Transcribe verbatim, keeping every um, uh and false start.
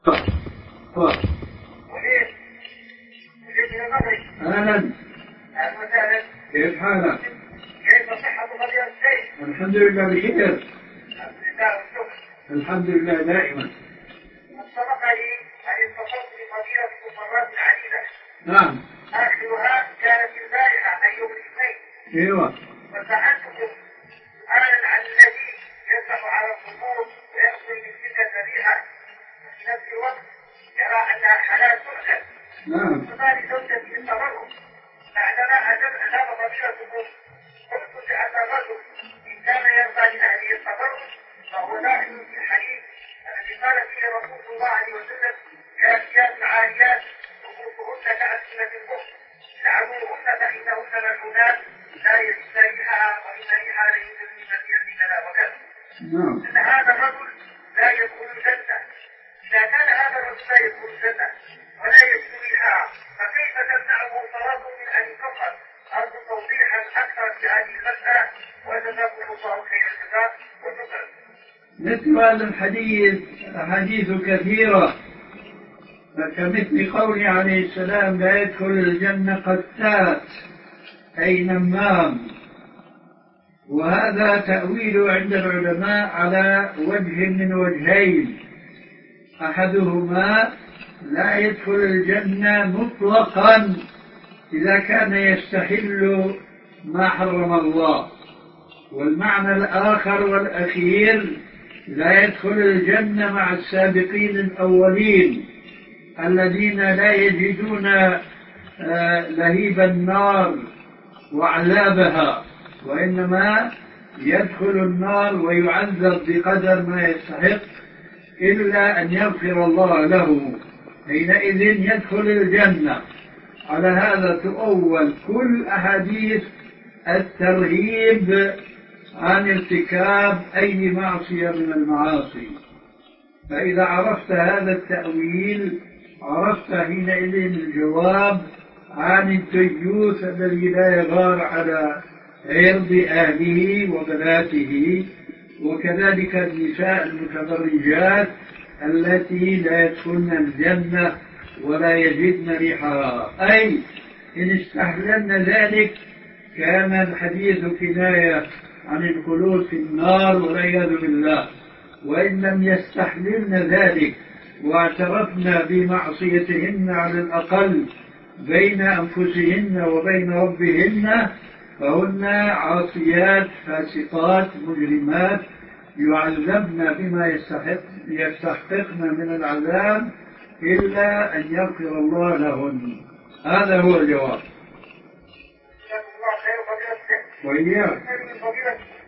أهلا. كيف حالك؟ كيف صحة فضيلة الشيخ؟ الحمد لله بخير. الحمد لله والشكر. الحمد لله دائما. سبق لي أن اتصلت بفضيلتكم مرات عديدة. نعم. آخرها كانت البارحة أي يوم الاثنين. ايوه. وسألتكم سؤالا عن الذي يذبح على الخمور ويأكل من تلك الذبيحة وفي نفس الوقت يرى أنها حلال تؤكل. نعم. فقال زوجتي بالتبرك بعدما أجاب فضيلتكم قلت لأن الرجل إن كان يرضى لأهله التبرك فهو داخل في الحديث الذي قال فيه رسول الله عليه وسلم كاسيات عاريات رؤوسهن كأسنمة البخت دعوهن فإنهن ملعونات لا يجد ريحها وإن ريحها ليوجد من مسيرة كذا وكذا. نعم. أن هذا الرجل لا يدخل الجنة. إذا كان هذا الرجل لا يدخل الجنة ولا يجد ريحها فكيف تمنعه صلاته من أن يكفر؟ أرجو توضيحا أكثر في هذه المسألة وجزاكم الله خير الجزاء وشكرا. مثل هذا الحديث أحاديث كثيرة، فكمثل قوله عليه السلام لا يدخل الجنة قتات أي نمام، وهذا تأويل عند العلماء على وجه من وجهين. أحدهما لا يدخل الجنة مطلقا إذا كان يستحل ما حرم الله، والمعنى الآخر والأخير لا يدخل الجنة مع السابقين الأولين الذين لا يجدون لهيب النار وعذابها، وإنما يدخل النار ويعذب بقدر ما يستحق إلا أن يغفر الله له، حينئذ يدخل الجنة. على هذا تؤول كل أحاديث الترهيب عن ارتكاب أي معصية من المعاصي. فإذا عرفت هذا التأويل عرفت حينئذ الجواب عن الديوث الذي لا يغار على عرض أهله وبناته، وكذلك النساء المتبرجات التي لا يدخلن الجنة ولا يجدن ريحها، أي إن استحللن ذلك كان الحديث كناية عن الخلود في النار والعياذ بالله. وإن لم يستحللن ذلك واعترفن بمعصيتهن على الأقل بين أنفسهن وبين ربهن فهن عاصيات فاسقات مجرمات يعذبن بما يستحق يستحققن من العذاب إلا أن يغفر الله لهن. هذا هو الجواب. وإياك.